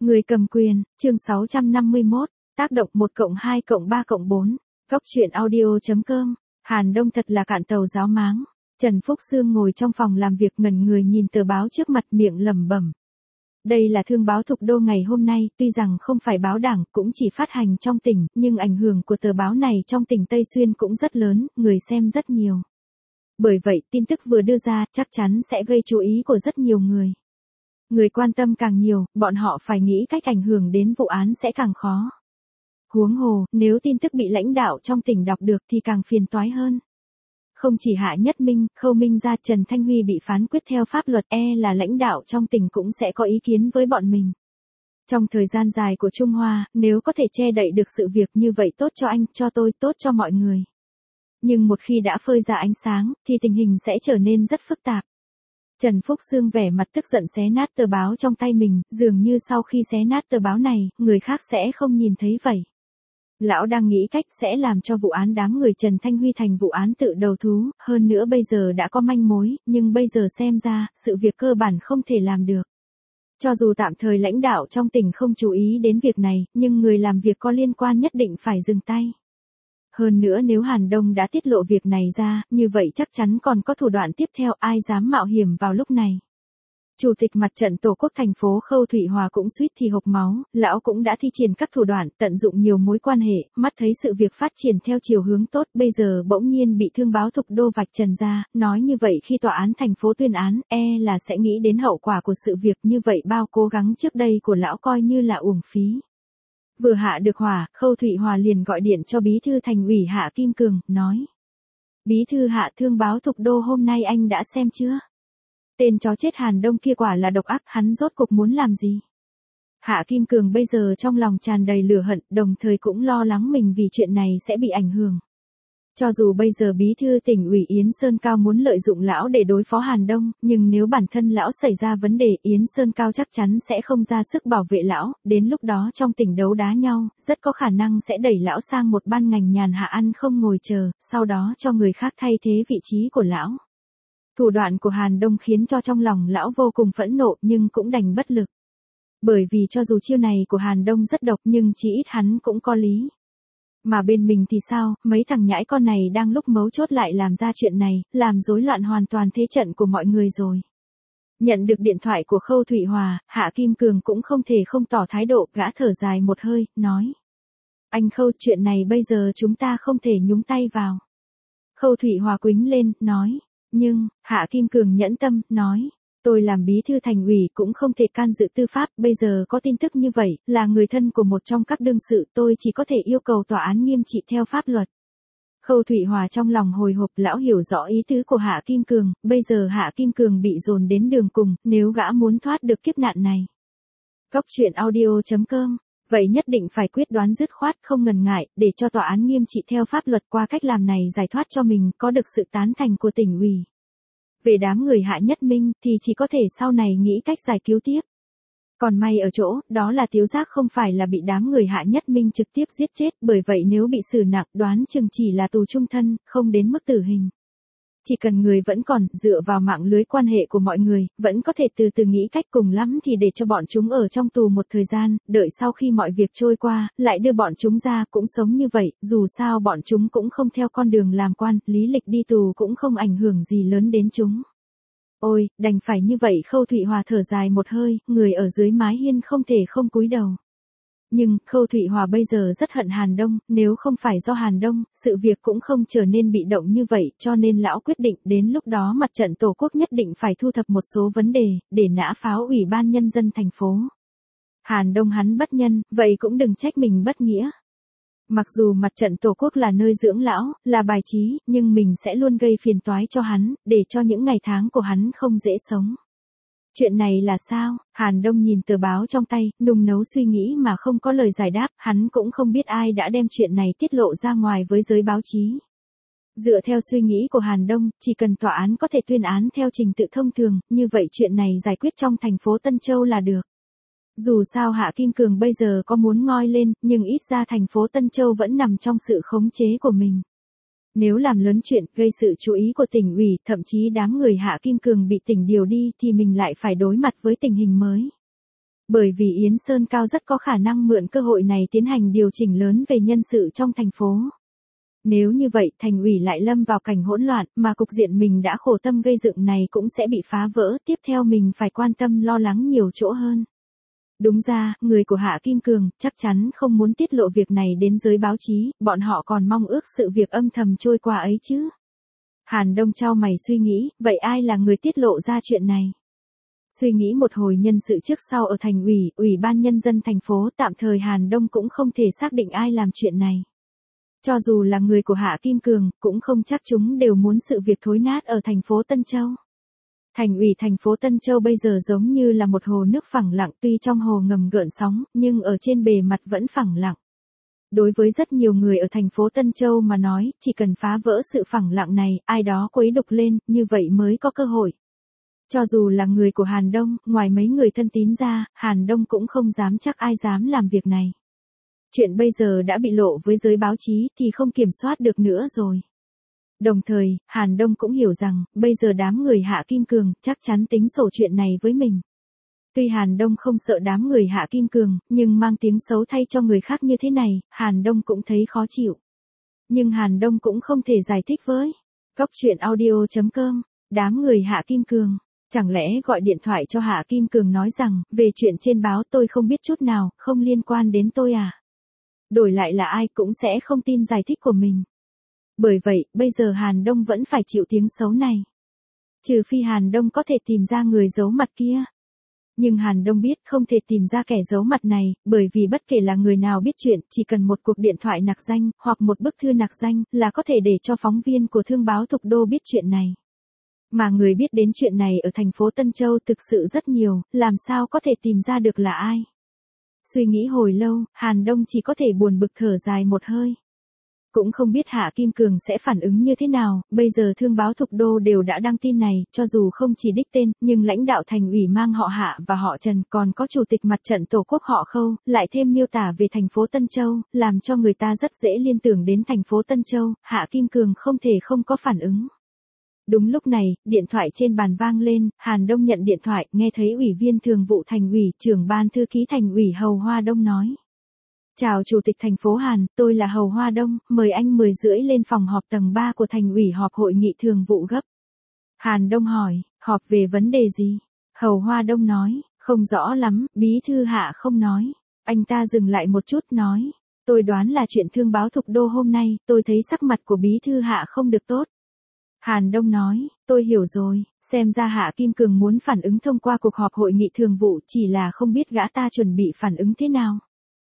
Người cầm quyền, chương 651, tác động 1+2+3+4, góc truyện audio.com, Hàn Đông thật là cạn tàu giáo máng. Trần Phúc Sương ngồi trong phòng làm việc ngẩn người nhìn tờ báo trước mặt miệng lẩm bẩm. Đây là thương báo Thục Đô ngày hôm nay, tuy rằng không phải báo đảng cũng chỉ phát hành trong tỉnh, nhưng ảnh hưởng của tờ báo này trong tỉnh Tây Xuyên cũng rất lớn, người xem rất nhiều. Bởi vậy tin tức vừa đưa ra chắc chắn sẽ gây chú ý của rất nhiều người. Người quan tâm càng nhiều, bọn họ phải nghĩ cách ảnh hưởng đến vụ án sẽ càng khó. Huống hồ, nếu tin tức bị lãnh đạo trong tỉnh đọc được thì càng phiền toái hơn. Không chỉ Hạ Nhất Minh, Khâu Minh Gia, Trần Thanh Huy bị phán quyết theo pháp luật, là lãnh đạo trong tỉnh cũng sẽ có ý kiến với bọn mình. Trong thời gian dài của Trung Hoa, nếu có thể che đậy được sự việc như vậy tốt cho anh, cho tôi, tốt cho mọi người. Nhưng một khi đã phơi ra ánh sáng, thì tình hình sẽ trở nên rất phức tạp. Trần Phúc Sương vẻ mặt tức giận xé nát tờ báo trong tay mình, dường như sau khi xé nát tờ báo này, người khác sẽ không nhìn thấy vậy. Lão đang nghĩ cách sẽ làm cho vụ án đám người Trần Thanh Huy thành vụ án tự đầu thú, hơn nữa bây giờ đã có manh mối, nhưng bây giờ xem ra, sự việc cơ bản không thể làm được. Cho dù tạm thời lãnh đạo trong tỉnh không chú ý đến việc này, nhưng người làm việc có liên quan nhất định phải dừng tay. Hơn nữa nếu Hàn Đông đã tiết lộ việc này ra, như vậy chắc chắn còn có thủ đoạn tiếp theo, ai dám mạo hiểm vào lúc này. Chủ tịch Mặt trận Tổ quốc thành phố Khâu Thụy Hòa cũng suýt thì hộc máu, lão cũng đã thi triển các thủ đoạn, tận dụng nhiều mối quan hệ, mắt thấy sự việc phát triển theo chiều hướng tốt, bây giờ bỗng nhiên bị thương báo Thục Đô vạch trần ra, nói như vậy khi tòa án thành phố tuyên án, là sẽ nghĩ đến hậu quả của sự việc, như vậy bao cố gắng trước đây của lão coi như là uổng phí. Vừa hạ được hỏa, Khâu Thụy Hòa liền gọi điện cho bí thư thành ủy Hạ Kim Cường, nói. Bí thư Hạ, thương báo Thục Đô hôm nay anh đã xem chưa? Tên chó chết Hàn Đông kia quả là độc ác, hắn rốt cuộc muốn làm gì? Hạ Kim Cường bây giờ trong lòng tràn đầy lửa hận, đồng thời cũng lo lắng mình vì chuyện này sẽ bị ảnh hưởng. Cho dù bây giờ bí thư tỉnh ủy Yến Sơn Cao muốn lợi dụng lão để đối phó Hàn Đông, nhưng nếu bản thân lão xảy ra vấn đề, Yến Sơn Cao chắc chắn sẽ không ra sức bảo vệ lão, đến lúc đó trong tỉnh đấu đá nhau, rất có khả năng sẽ đẩy lão sang một ban ngành nhàn hạ ăn không ngồi chờ, sau đó cho người khác thay thế vị trí của lão. Thủ đoạn của Hàn Đông khiến cho trong lòng lão vô cùng phẫn nộ nhưng cũng đành bất lực. Bởi vì cho dù chiêu này của Hàn Đông rất độc nhưng chí ít hắn cũng có lý. Mà bên mình thì sao, mấy thằng nhãi con này đang lúc mấu chốt lại làm ra chuyện này, làm rối loạn hoàn toàn thế trận của mọi người rồi. Nhận được điện thoại của Khâu Thụy Hòa, Hạ Kim Cường cũng không thể không tỏ thái độ, gã thở dài một hơi, nói. Anh Khâu, chuyện này bây giờ chúng ta không thể nhúng tay vào. Khâu Thụy Hòa quýnh lên, nói. Nhưng, Hạ Kim Cường nhẫn tâm, nói. Tôi làm bí thư thành ủy cũng không thể can dự tư pháp, bây giờ có tin tức như vậy, là người thân của một trong các đương sự, tôi chỉ có thể yêu cầu tòa án nghiêm trị theo pháp luật. Khâu Thụy Hòa trong lòng hồi hộp, lão hiểu rõ ý tứ của Hạ Kim Cường, bây giờ Hạ Kim Cường bị dồn đến đường cùng, nếu gã muốn thoát được kiếp nạn này. Góc truyện audio.com, vậy nhất định phải quyết đoán dứt khoát, không ngần ngại, để cho tòa án nghiêm trị theo pháp luật, qua cách làm này giải thoát cho mình, có được sự tán thành của tỉnh ủy. Về đám người Hạ Nhất Minh, thì chỉ có thể sau này nghĩ cách giải cứu tiếp. Còn may ở chỗ, đó là Tiếu Giác không phải là bị đám người Hạ Nhất Minh trực tiếp giết chết, bởi vậy nếu bị xử nặng, đoán chừng chỉ là tù chung thân, không đến mức tử hình. Chỉ cần người vẫn còn, dựa vào mạng lưới quan hệ của mọi người, vẫn có thể từ từ nghĩ cách, cùng lắm thì để cho bọn chúng ở trong tù một thời gian, đợi sau khi mọi việc trôi qua, lại đưa bọn chúng ra, cũng sống như vậy, dù sao bọn chúng cũng không theo con đường làm quan, lý lịch đi tù cũng không ảnh hưởng gì lớn đến chúng. Ôi, đành phải như vậy. Khâu Thụy Hòa thở dài một hơi, người ở dưới mái hiên không thể không cúi đầu. Nhưng, Khâu Thụy Hòa bây giờ rất hận Hàn Đông, nếu không phải do Hàn Đông, sự việc cũng không trở nên bị động như vậy, cho nên lão quyết định, đến lúc đó Mặt trận Tổ quốc nhất định phải thu thập một số vấn đề, để nã pháo Ủy ban Nhân dân thành phố. Hàn Đông hắn bất nhân, vậy cũng đừng trách mình bất nghĩa. Mặc dù Mặt trận Tổ quốc là nơi dưỡng lão, là bài trí, nhưng mình sẽ luôn gây phiền toái cho hắn, để cho những ngày tháng của hắn không dễ sống. Chuyện này là sao? Hàn Đông nhìn tờ báo trong tay, nung nấu suy nghĩ mà không có lời giải đáp, hắn cũng không biết ai đã đem chuyện này tiết lộ ra ngoài với giới báo chí. Dựa theo suy nghĩ của Hàn Đông, chỉ cần tòa án có thể tuyên án theo trình tự thông thường, như vậy chuyện này giải quyết trong thành phố Tân Châu là được. Dù sao Hạ Kim Cường bây giờ có muốn ngoi lên, nhưng ít ra thành phố Tân Châu vẫn nằm trong sự khống chế của mình. Nếu làm lớn chuyện, gây sự chú ý của tỉnh ủy, thậm chí đám người Hạ Kim Cường bị tỉnh điều đi, thì mình lại phải đối mặt với tình hình mới. Bởi vì Yến Sơn Cao rất có khả năng mượn cơ hội này tiến hành điều chỉnh lớn về nhân sự trong thành phố. Nếu như vậy, thành ủy lại lâm vào cảnh hỗn loạn, mà cục diện mình đã khổ tâm gây dựng này cũng sẽ bị phá vỡ, tiếp theo mình phải quan tâm lo lắng nhiều chỗ hơn. Đúng ra, người của Hạ Kim Cường chắc chắn không muốn tiết lộ việc này đến giới báo chí, bọn họ còn mong ước sự việc âm thầm trôi qua ấy chứ. Hàn Đông chau mày suy nghĩ, vậy ai là người tiết lộ ra chuyện này? Suy nghĩ một hồi nhân sự trước sau ở thành ủy, ủy ban nhân dân thành phố, tạm thời Hàn Đông cũng không thể xác định ai làm chuyện này. Cho dù là người của Hạ Kim Cường, cũng không chắc chúng đều muốn sự việc thối nát ở thành phố Tân Châu. Thành ủy thành phố Tân Châu bây giờ giống như là một hồ nước phẳng lặng, tuy trong hồ ngầm gợn sóng, nhưng ở trên bề mặt vẫn phẳng lặng. Đối với rất nhiều người ở thành phố Tân Châu mà nói, chỉ cần phá vỡ sự phẳng lặng này, ai đó quấy đục lên, như vậy mới có cơ hội. Cho dù là người của Hàn Đông, ngoài mấy người thân tín ra, Hàn Đông cũng không dám chắc ai dám làm việc này. Chuyện bây giờ đã bị lộ với giới báo chí thì không kiểm soát được nữa rồi. Đồng thời, Hàn Đông cũng hiểu rằng, bây giờ đám người Hạ Kim Cường chắc chắn tính sổ chuyện này với mình. Tuy Hàn Đông không sợ đám người Hạ Kim Cường, nhưng mang tiếng xấu thay cho người khác như thế này, Hàn Đông cũng thấy khó chịu. Nhưng Hàn Đông cũng không thể giải thích với Góc Chuyện Audio.com, đám người Hạ Kim Cường. Chẳng lẽ gọi điện thoại cho Hạ Kim Cường nói rằng, về chuyện trên báo tôi không biết chút nào, không liên quan đến tôi à? Đổi lại là ai cũng sẽ không tin giải thích của mình. Bởi vậy, bây giờ Hàn Đông vẫn phải chịu tiếng xấu này. Trừ phi Hàn Đông có thể tìm ra người giấu mặt kia. Nhưng Hàn Đông biết không thể tìm ra kẻ giấu mặt này, bởi vì bất kể là người nào biết chuyện, chỉ cần một cuộc điện thoại nặc danh, hoặc một bức thư nặc danh, là có thể để cho phóng viên của Thương báo Thục Đô biết chuyện này. Mà người biết đến chuyện này ở thành phố Tân Châu thực sự rất nhiều, làm sao có thể tìm ra được là ai. Suy nghĩ hồi lâu, Hàn Đông chỉ có thể buồn bực thở dài một hơi. Cũng không biết Hạ Kim Cường sẽ phản ứng như thế nào, bây giờ Thương báo Thục Đô đều đã đăng tin này, cho dù không chỉ đích tên, nhưng lãnh đạo thành ủy mang họ Hạ và họ Trần, còn có chủ tịch mặt trận Tổ quốc họ Khâu, lại thêm miêu tả về thành phố Tân Châu, làm cho người ta rất dễ liên tưởng đến thành phố Tân Châu, Hạ Kim Cường không thể không có phản ứng. Đúng lúc này, điện thoại trên bàn vang lên, Hàn Đông nhận điện thoại, nghe thấy Ủy viên Thường vụ Thành ủy, trưởng ban thư ký Thành ủy Hầu Hoa Đông nói. Chào Chủ tịch thành phố Hàn, tôi là Hầu Hoa Đông, mời anh 10:30 lên phòng họp tầng 3 của Thành ủy họp hội nghị thường vụ gấp. Hàn Đông hỏi, họp về vấn đề gì? Hầu Hoa Đông nói, không rõ lắm, bí thư Hạ không nói. Anh ta dừng lại một chút nói, tôi đoán là chuyện Thương báo Thục Đô hôm nay, tôi thấy sắc mặt của bí thư Hạ không được tốt. Hàn Đông nói, tôi hiểu rồi, xem ra Hạ Kim Cường muốn phản ứng thông qua cuộc họp hội nghị thường vụ, chỉ là không biết gã ta chuẩn bị phản ứng thế nào.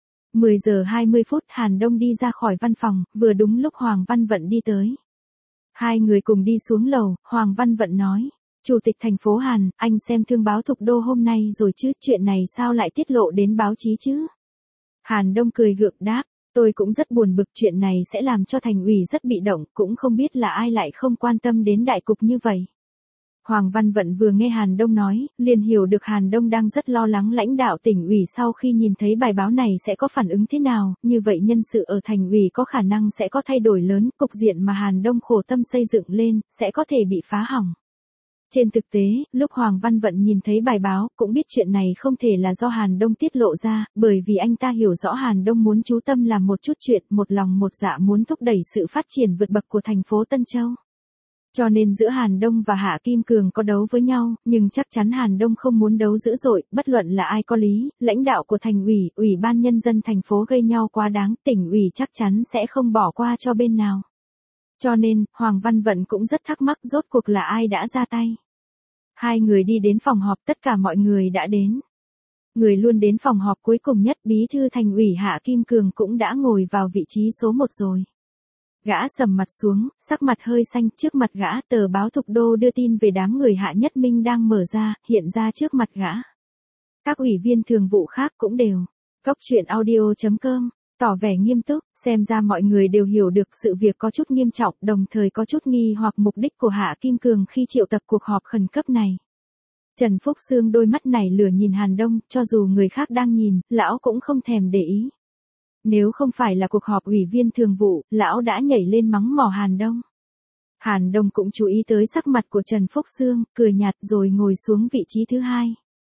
10:20 Hàn Đông đi ra khỏi văn phòng, vừa đúng lúc Hoàng Văn Vận đi tới. Hai người cùng đi xuống lầu, Hoàng Văn Vận nói, Chủ tịch thành phố Hàn, anh xem Thương báo Thục Đô hôm nay rồi chứ, chuyện này sao lại tiết lộ đến báo chí chứ? Hàn Đông cười gượng đáp, tôi cũng rất buồn bực, chuyện này sẽ làm cho thành ủy rất bị động, cũng không biết là ai lại không quan tâm đến đại cục như vậy. Hoàng Văn Vận vừa nghe Hàn Đông nói, liền hiểu được Hàn Đông đang rất lo lắng lãnh đạo tỉnh ủy sau khi nhìn thấy bài báo này sẽ có phản ứng thế nào, như vậy nhân sự ở thành ủy có khả năng sẽ có thay đổi lớn, cục diện mà Hàn Đông khổ tâm xây dựng lên, sẽ có thể bị phá hỏng. Trên thực tế, lúc Hoàng Văn Vận nhìn thấy bài báo, cũng biết chuyện này không thể là do Hàn Đông tiết lộ ra, bởi vì anh ta hiểu rõ Hàn Đông muốn chú tâm làm một chút chuyện, một lòng một dạ muốn thúc đẩy sự phát triển vượt bậc của thành phố Tân Châu. Cho nên giữa Hàn Đông và Hạ Kim Cường có đấu với nhau, nhưng chắc chắn Hàn Đông không muốn đấu dữ dội, bất luận là ai có lý, lãnh đạo của thành ủy, ủy ban nhân dân thành phố gây nhau quá đáng, tỉnh ủy chắc chắn sẽ không bỏ qua cho bên nào. Cho nên, Hoàng Văn Vận cũng rất thắc mắc rốt cuộc là ai đã ra tay. Hai người đi đến phòng họp, tất cả mọi người đã đến. Người luôn đến phòng họp cuối cùng nhất, bí thư thành ủy Hạ Kim Cường cũng đã ngồi vào vị trí số 1 rồi. Gã sầm mặt xuống, sắc mặt hơi xanh, trước mặt gã tờ báo Thục Đô đưa tin về đám người Hạ Nhất Minh đang mở ra, hiện ra trước mặt gã. Các ủy viên thường vụ khác cũng đều. Góc Chuyện Audio.com, tỏ vẻ nghiêm túc, xem ra mọi người đều hiểu được sự việc có chút nghiêm trọng, đồng thời có chút nghi hoặc mục đích của Hạ Kim Cường khi triệu tập cuộc họp khẩn cấp này. Trần Phúc Sương đôi mắt nảy lửa nhìn Hàn Đông, cho dù người khác đang nhìn, lão cũng không thèm để ý. Nếu không phải là cuộc họp ủy viên thường vụ, lão đã nhảy lên mắng mỏ Hàn Đông. Hàn Đông cũng chú ý tới sắc mặt của Trần Phúc Sương, cười nhạt rồi ngồi xuống vị trí thứ 2.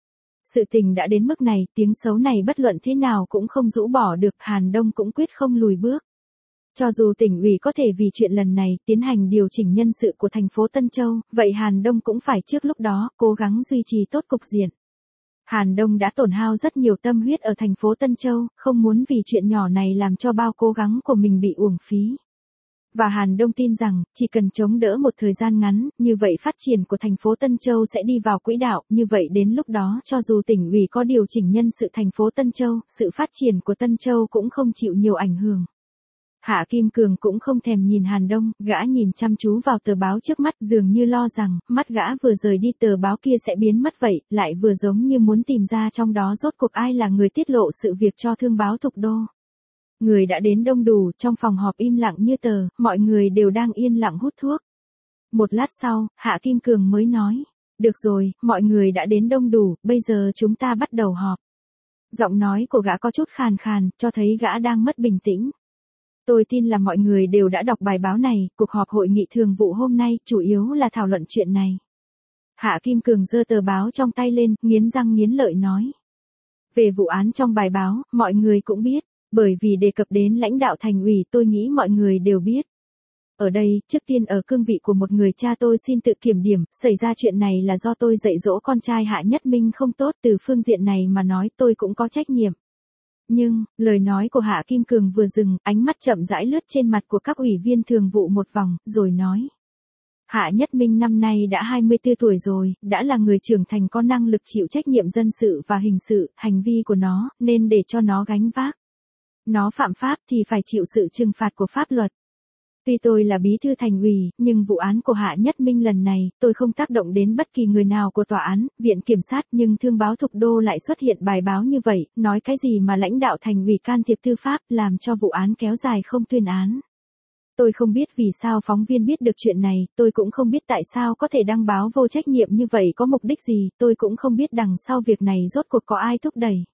Sự tình đã đến mức này, tiếng xấu này bất luận thế nào cũng không rũ bỏ được, Hàn Đông cũng quyết không lùi bước. Cho dù tỉnh ủy có thể vì chuyện lần này tiến hành điều chỉnh nhân sự của thành phố Tân Châu, vậy Hàn Đông cũng phải trước lúc đó cố gắng duy trì tốt cục diện. Hàn Đông đã tổn hao rất nhiều tâm huyết ở thành phố Tân Châu, không muốn vì chuyện nhỏ này làm cho bao cố gắng của mình bị uổng phí. Và Hàn Đông tin rằng, chỉ cần chống đỡ một thời gian ngắn, như vậy phát triển của thành phố Tân Châu sẽ đi vào quỹ đạo, như vậy đến lúc đó cho dù tỉnh ủy có điều chỉnh nhân sự thành phố Tân Châu, sự phát triển của Tân Châu cũng không chịu nhiều ảnh hưởng. Hạ Kim Cường cũng không thèm nhìn Hàn Đông, gã nhìn chăm chú vào tờ báo trước mắt, dường như lo rằng, mắt gã vừa rời đi tờ báo kia sẽ biến mất vậy, lại vừa giống như muốn tìm ra trong đó rốt cuộc ai là người tiết lộ sự việc cho thương báo Thục Đô. Người đã đến đông đủ, trong phòng họp im lặng như tờ, mọi người đều đang yên lặng hút thuốc. Một lát sau, Hạ Kim Cường mới nói, được rồi, mọi người đã đến đông đủ, bây giờ chúng ta bắt đầu họp. Giọng nói của gã có chút khàn khàn, cho thấy gã đang mất bình tĩnh. Tôi tin là mọi người đều đã đọc bài báo này, cuộc họp hội nghị thường vụ hôm nay chủ yếu là thảo luận chuyện này. Hạ Kim Cường giơ tờ báo trong tay lên, nghiến răng nghiến lợi nói. Về vụ án trong bài báo, mọi người cũng biết, bởi vì đề cập đến lãnh đạo thành ủy tôi nghĩ mọi người đều biết. Ở đây, trước tiên ở cương vị của một người cha tôi xin tự kiểm điểm, xảy ra chuyện này là do tôi dạy dỗ con trai Hạ Nhất Minh không tốt, từ phương diện này mà nói tôi cũng có trách nhiệm. Nhưng, lời nói của Hạ Kim Cường vừa dừng, ánh mắt chậm rãi lướt trên mặt của các ủy viên thường vụ một vòng, rồi nói. Hạ Nhất Minh năm nay đã 24 tuổi rồi, đã là người trưởng thành có năng lực chịu trách nhiệm dân sự và hình sự, hành vi của nó, nên để cho nó gánh vác. Nó phạm pháp thì phải chịu sự trừng phạt của pháp luật. Tuy tôi là bí thư thành ủy, nhưng vụ án của Hạ Nhất Minh lần này, tôi không tác động đến bất kỳ người nào của tòa án, viện kiểm sát, nhưng thương báo Thục Đô lại xuất hiện bài báo như vậy, nói cái gì mà lãnh đạo thành ủy can thiệp tư pháp, làm cho vụ án kéo dài không tuyên án. Tôi không biết vì sao phóng viên biết được chuyện này, tôi cũng không biết tại sao có thể đăng báo vô trách nhiệm như vậy có mục đích gì, tôi cũng không biết đằng sau việc này rốt cuộc có ai thúc đẩy.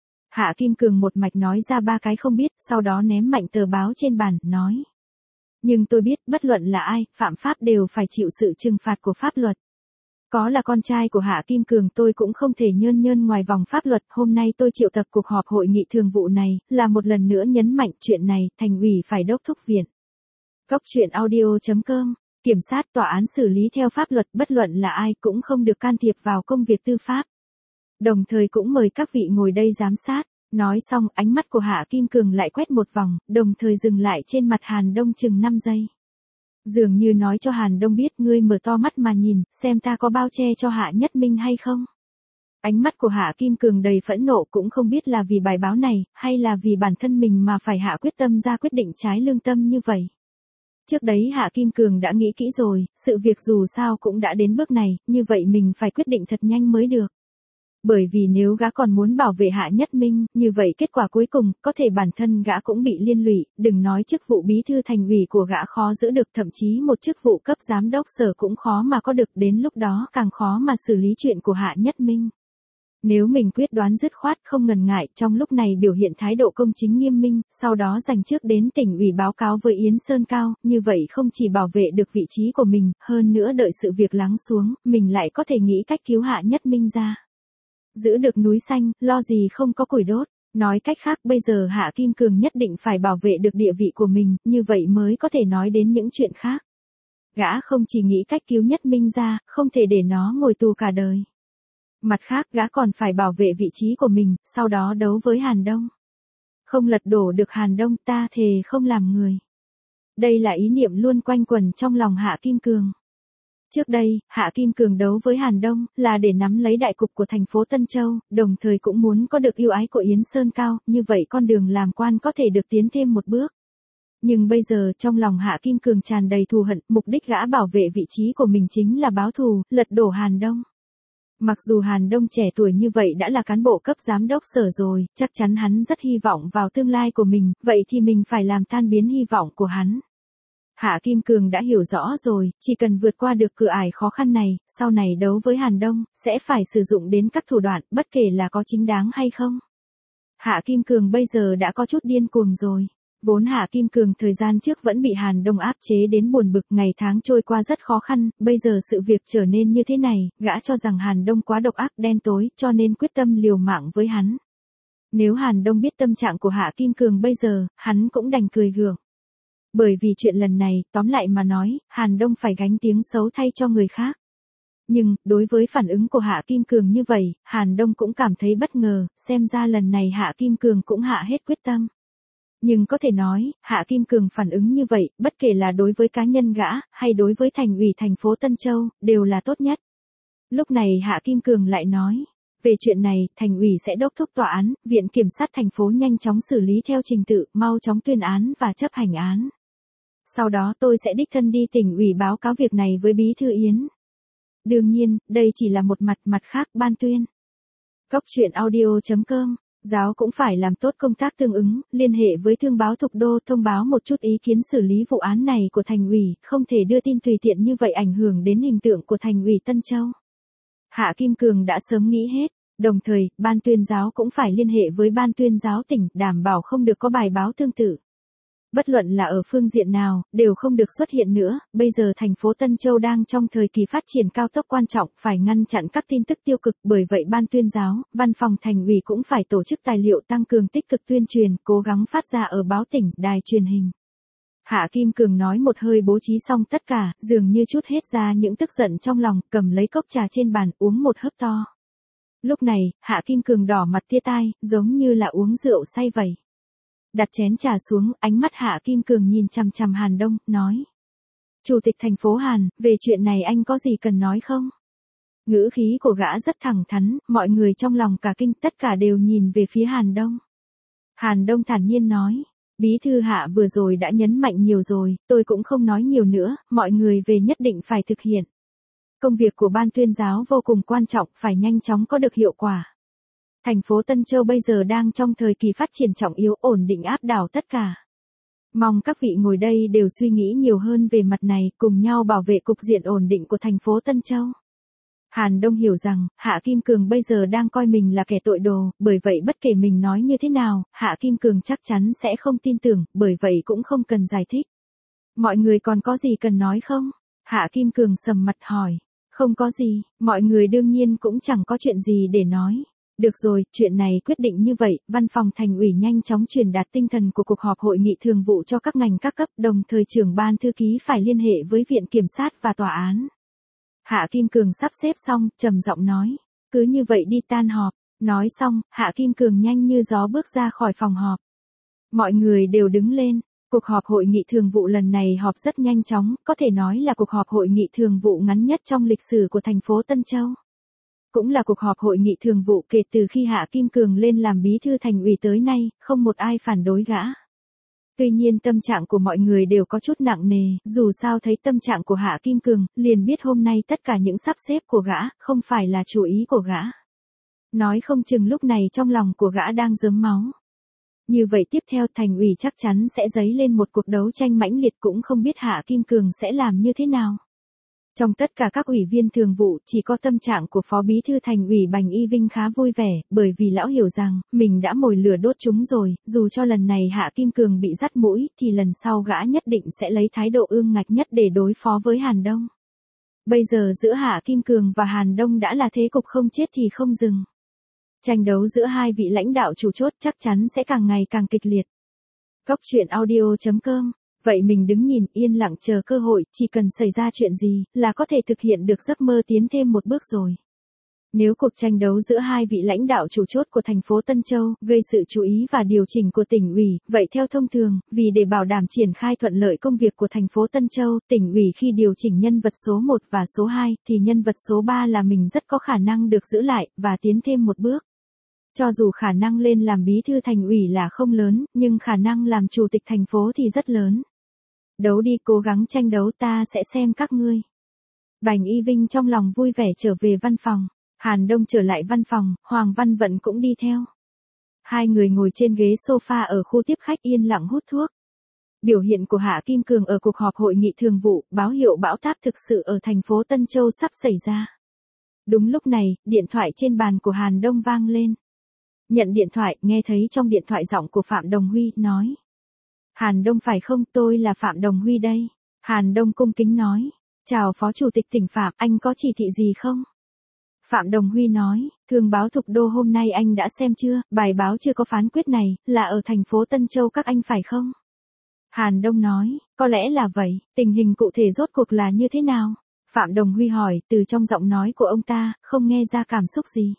Hạ Kim Cường một mạch nói ra ba cái không biết, sau đó ném mạnh tờ báo trên bàn, nói. Nhưng tôi biết, bất luận là ai, phạm pháp đều phải chịu sự trừng phạt của pháp luật. Có là con trai của Hạ Kim Cường tôi cũng không thể nhơn nhơn ngoài vòng pháp luật, hôm nay tôi triệu tập cuộc họp hội nghị thường vụ này, là một lần nữa nhấn mạnh chuyện này, thành ủy phải đốc thúc viện. Góc truyện audio.com, kiểm sát tòa án xử lý theo pháp luật, bất luận là ai cũng không được can thiệp vào công việc tư pháp. Đồng thời cũng mời các vị ngồi đây giám sát. Nói xong, ánh mắt của Hạ Kim Cường lại quét một vòng, đồng thời dừng lại trên mặt Hàn Đông chừng 5 giây. Dường như nói cho Hàn Đông biết ngươi mở to mắt mà nhìn, xem ta có bao che cho Hạ Nhất Minh hay không. Ánh mắt của Hạ Kim Cường đầy phẫn nộ, cũng không biết là vì bài báo này, hay là vì bản thân mình mà phải hạ quyết tâm ra quyết định trái lương tâm như vậy. Trước đấy Hạ Kim Cường đã nghĩ kỹ rồi, sự việc dù sao cũng đã đến bước này, như vậy mình phải quyết định thật nhanh mới được. Bởi vì nếu gã còn muốn bảo vệ Hạ Nhất Minh, như vậy kết quả cuối cùng, có thể bản thân gã cũng bị liên lụy, đừng nói chức vụ bí thư thành ủy của gã khó giữ được, thậm chí một chức vụ cấp giám đốc sở cũng khó mà có được, đến lúc đó càng khó mà xử lý chuyện của Hạ Nhất Minh. Nếu mình quyết đoán dứt khoát không ngần ngại trong lúc này biểu hiện thái độ công chính nghiêm minh, sau đó dành trước đến tỉnh ủy báo cáo với Yến Sơn Cao, như vậy không chỉ bảo vệ được vị trí của mình, hơn nữa đợi sự việc lắng xuống, mình lại có thể nghĩ cách cứu Hạ Nhất Minh ra. Giữ được núi xanh, lo gì không có củi đốt. Nói cách khác bây giờ Hạ Kim Cường nhất định phải bảo vệ được địa vị của mình, như vậy mới có thể nói đến những chuyện khác. Gã không chỉ nghĩ cách cứu Nhất Minh ra, không thể để nó ngồi tù cả đời. Mặt khác gã còn phải bảo vệ vị trí của mình, sau đó đấu với Hàn Đông. Không lật đổ được Hàn Đông ta thề không làm người. Đây là ý niệm luôn quanh quẩn trong lòng Hạ Kim Cường. Trước đây, Hạ Kim Cường đấu với Hàn Đông là để nắm lấy đại cục của thành phố Tân Châu, đồng thời cũng muốn có được yêu ái của Yến Sơn Cao, như vậy con đường làm quan có thể được tiến thêm một bước. Nhưng bây giờ trong lòng Hạ Kim Cường tràn đầy thù hận, mục đích gã bảo vệ vị trí của mình chính là báo thù, lật đổ Hàn Đông. Mặc dù Hàn Đông trẻ tuổi như vậy đã là cán bộ cấp giám đốc sở rồi, chắc chắn hắn rất hy vọng vào tương lai của mình, vậy thì mình phải làm tan biến hy vọng của hắn. Hạ Kim Cường đã hiểu rõ rồi, chỉ cần vượt qua được cửa ải khó khăn này, sau này đấu với Hàn Đông, sẽ phải sử dụng đến các thủ đoạn, bất kể là có chính đáng hay không. Hạ Kim Cường bây giờ đã có chút điên cuồng rồi. Vốn Hạ Kim Cường thời gian trước vẫn bị Hàn Đông áp chế đến buồn bực, ngày tháng trôi qua rất khó khăn, bây giờ sự việc trở nên như thế này, gã cho rằng Hàn Đông quá độc ác đen tối, cho nên quyết tâm liều mạng với hắn. Nếu Hàn Đông biết tâm trạng của Hạ Kim Cường bây giờ, hắn cũng đành cười gượng. Bởi vì chuyện lần này, tóm lại mà nói, Hàn Đông phải gánh tiếng xấu thay cho người khác. Nhưng, đối với phản ứng của Hạ Kim Cường như vậy, Hàn Đông cũng cảm thấy bất ngờ, xem ra lần này Hạ Kim Cường cũng hạ hết quyết tâm. Nhưng có thể nói, Hạ Kim Cường phản ứng như vậy, bất kể là đối với cá nhân gã, hay đối với thành ủy thành phố Tân Châu, đều là tốt nhất. Lúc này Hạ Kim Cường lại nói, về chuyện này, thành ủy sẽ đốc thúc tòa án, viện kiểm sát thành phố nhanh chóng xử lý theo trình tự, mau chóng tuyên án và chấp hành án. Sau đó tôi sẽ đích thân đi tỉnh ủy báo cáo việc này với Bí thư Yến. Đương nhiên, đây chỉ là một mặt khác ban tuyên. Góc truyện audio.com, giáo cũng phải làm tốt công tác tương ứng, liên hệ với Thương báo Thục Đô thông báo một chút ý kiến xử lý vụ án này của thành ủy, không thể đưa tin tùy tiện như vậy ảnh hưởng đến hình tượng của thành ủy Tân Châu. Hạ Kim Cường đã sớm nghĩ hết, đồng thời, ban tuyên giáo cũng phải liên hệ với ban tuyên giáo tỉnh, đảm bảo không được có bài báo tương tự. Bất luận là ở phương diện nào, đều không được xuất hiện nữa, bây giờ thành phố Tân Châu đang trong thời kỳ phát triển cao tốc quan trọng, phải ngăn chặn các tin tức tiêu cực, bởi vậy ban tuyên giáo, văn phòng thành ủy cũng phải tổ chức tài liệu tăng cường tích cực tuyên truyền, cố gắng phát ra ở báo tỉnh, đài truyền hình. Hạ Kim Cường nói một hơi bố trí xong tất cả, dường như chút hết ra những tức giận trong lòng, cầm lấy cốc trà trên bàn, uống một hớp to. Lúc này, Hạ Kim Cường đỏ mặt tia tai, giống như là uống rượu say vậy. Đặt chén trà xuống, ánh mắt Hạ Kim Cường nhìn chằm chằm Hàn Đông, nói. Chủ tịch thành phố Hàn, về chuyện này anh có gì cần nói không? Ngữ khí của gã rất thẳng thắn, mọi người trong lòng cả kinh tất cả đều nhìn về phía Hàn Đông. Hàn Đông thản nhiên nói. Bí thư Hạ vừa rồi đã nhấn mạnh nhiều rồi, tôi cũng không nói nhiều nữa, mọi người về nhất định phải thực hiện. Công việc của ban tuyên giáo vô cùng quan trọng, phải nhanh chóng có được hiệu quả. Thành phố Tân Châu bây giờ đang trong thời kỳ phát triển trọng yếu, ổn định áp đảo tất cả. Mong các vị ngồi đây đều suy nghĩ nhiều hơn về mặt này, cùng nhau bảo vệ cục diện ổn định của thành phố Tân Châu. Hàn Đông hiểu rằng, Hạ Kim Cường bây giờ đang coi mình là kẻ tội đồ, bởi vậy bất kể mình nói như thế nào, Hạ Kim Cường chắc chắn sẽ không tin tưởng, bởi vậy cũng không cần giải thích. Mọi người còn có gì cần nói không? Hạ Kim Cường sầm mặt hỏi. Không có gì, mọi người đương nhiên cũng chẳng có chuyện gì để nói. Được rồi, chuyện này quyết định như vậy, văn phòng thành ủy nhanh chóng truyền đạt tinh thần của cuộc họp hội nghị thường vụ cho các ngành các cấp, đồng thời trưởng ban thư ký phải liên hệ với viện kiểm sát và tòa án. Hạ Kim Cường sắp xếp xong, trầm giọng nói, cứ như vậy đi tan họp. Nói xong, Hạ Kim Cường nhanh như gió bước ra khỏi phòng họp. Mọi người đều đứng lên. Cuộc họp hội nghị thường vụ lần này họp rất nhanh chóng, có thể nói là cuộc họp hội nghị thường vụ ngắn nhất trong lịch sử của thành phố Tân Châu. Cũng là cuộc họp hội nghị thường vụ kể từ khi Hạ Kim Cường lên làm bí thư thành ủy tới nay, không một ai phản đối gã. Tuy nhiên tâm trạng của mọi người đều có chút nặng nề, dù sao thấy tâm trạng của Hạ Kim Cường, liền biết hôm nay tất cả những sắp xếp của gã, không phải là chủ ý của gã. Nói không chừng lúc này trong lòng của gã đang rớm máu. Như vậy tiếp theo thành ủy chắc chắn sẽ dấy lên một cuộc đấu tranh mãnh liệt, cũng không biết Hạ Kim Cường sẽ làm như thế nào. Trong tất cả các ủy viên thường vụ, chỉ có tâm trạng của Phó Bí thư Thành ủy Bành Y Vinh khá vui vẻ, bởi vì lão hiểu rằng, mình đã mồi lửa đốt chúng rồi, dù cho lần này Hạ Kim Cường bị dắt mũi, thì lần sau gã nhất định sẽ lấy thái độ ương ngạnh nhất để đối phó với Hàn Đông. Bây giờ giữa Hạ Kim Cường và Hàn Đông đã là thế cục không chết thì không dừng. Tranh đấu giữa hai vị lãnh đạo chủ chốt chắc chắn sẽ càng ngày càng kịch liệt. Góc truyện audio.com. Vậy mình đứng nhìn yên lặng chờ cơ hội, chỉ cần xảy ra chuyện gì, là có thể thực hiện được giấc mơ tiến thêm một bước rồi. Nếu cuộc tranh đấu giữa hai vị lãnh đạo chủ chốt của thành phố Tân Châu, gây sự chú ý và điều chỉnh của tỉnh ủy, vậy theo thông thường, vì để bảo đảm triển khai thuận lợi công việc của thành phố Tân Châu, tỉnh ủy khi điều chỉnh nhân vật số 1 và số 2, thì nhân vật số 3 là mình rất có khả năng được giữ lại, và tiến thêm một bước. Cho dù khả năng lên làm bí thư thành ủy là không lớn, nhưng khả năng làm chủ tịch thành phố thì rất lớn. Đấu đi, cố gắng tranh đấu, ta sẽ xem các ngươi. Bành Y Vinh trong lòng vui vẻ trở về văn phòng. Hàn Đông trở lại văn phòng, Hoàng Văn Vận cũng đi theo. Hai người ngồi trên ghế sofa ở khu tiếp khách yên lặng hút thuốc. Biểu hiện của Hạ Kim Cường ở cuộc họp hội nghị thường vụ, báo hiệu bão táp thực sự ở thành phố Tân Châu sắp xảy ra. Đúng lúc này, điện thoại trên bàn của Hàn Đông vang lên. Nhận điện thoại, nghe thấy trong điện thoại giọng của Phạm Đồng Huy, nói. Hàn Đông phải không, tôi là Phạm Đồng Huy đây. Hàn Đông cung kính nói. Chào Phó Chủ tịch tỉnh Phạm, anh có chỉ thị gì không? Phạm Đồng Huy nói, Thương báo Thục Đô hôm nay anh đã xem chưa, bài báo chưa có phán quyết này, là ở thành phố Tân Châu các anh phải không? Hàn Đông nói, có lẽ là vậy, tình hình cụ thể rốt cuộc là như thế nào? Phạm Đồng Huy hỏi, từ trong giọng nói của ông ta, không nghe ra cảm xúc gì.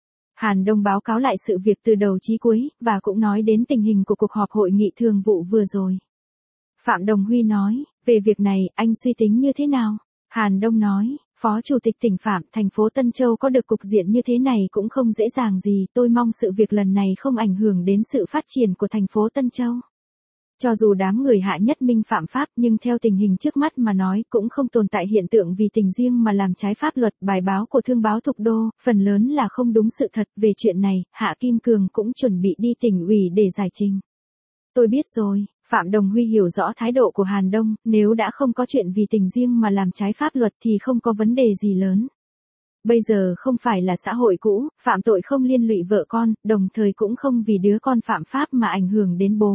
Hàn Đông báo cáo lại sự việc từ đầu chí cuối, và cũng nói đến tình hình của cuộc họp hội nghị thường vụ vừa rồi. Phạm Đồng Huy nói, về việc này, anh suy tính như thế nào? Hàn Đông nói, Phó Chủ tịch tỉnh Phạm, thành phố Tân Châu có được cục diện như thế này cũng không dễ dàng gì, tôi mong sự việc lần này không ảnh hưởng đến sự phát triển của thành phố Tân Châu. Cho dù đám người Hạ Nhất Minh phạm pháp nhưng theo tình hình trước mắt mà nói cũng không tồn tại hiện tượng vì tình riêng mà làm trái pháp luật. Bài báo của Thương báo Thục Đô, phần lớn là không đúng sự thật. Về chuyện này, Hạ Kim Cường cũng chuẩn bị đi tỉnh ủy để giải trình. Tôi biết rồi, Phạm Đồng Huy hiểu rõ thái độ của Hàn Đông, nếu đã không có chuyện vì tình riêng mà làm trái pháp luật thì không có vấn đề gì lớn. Bây giờ không phải là xã hội cũ, phạm tội không liên lụy vợ con, đồng thời cũng không vì đứa con phạm pháp mà ảnh hưởng đến bố.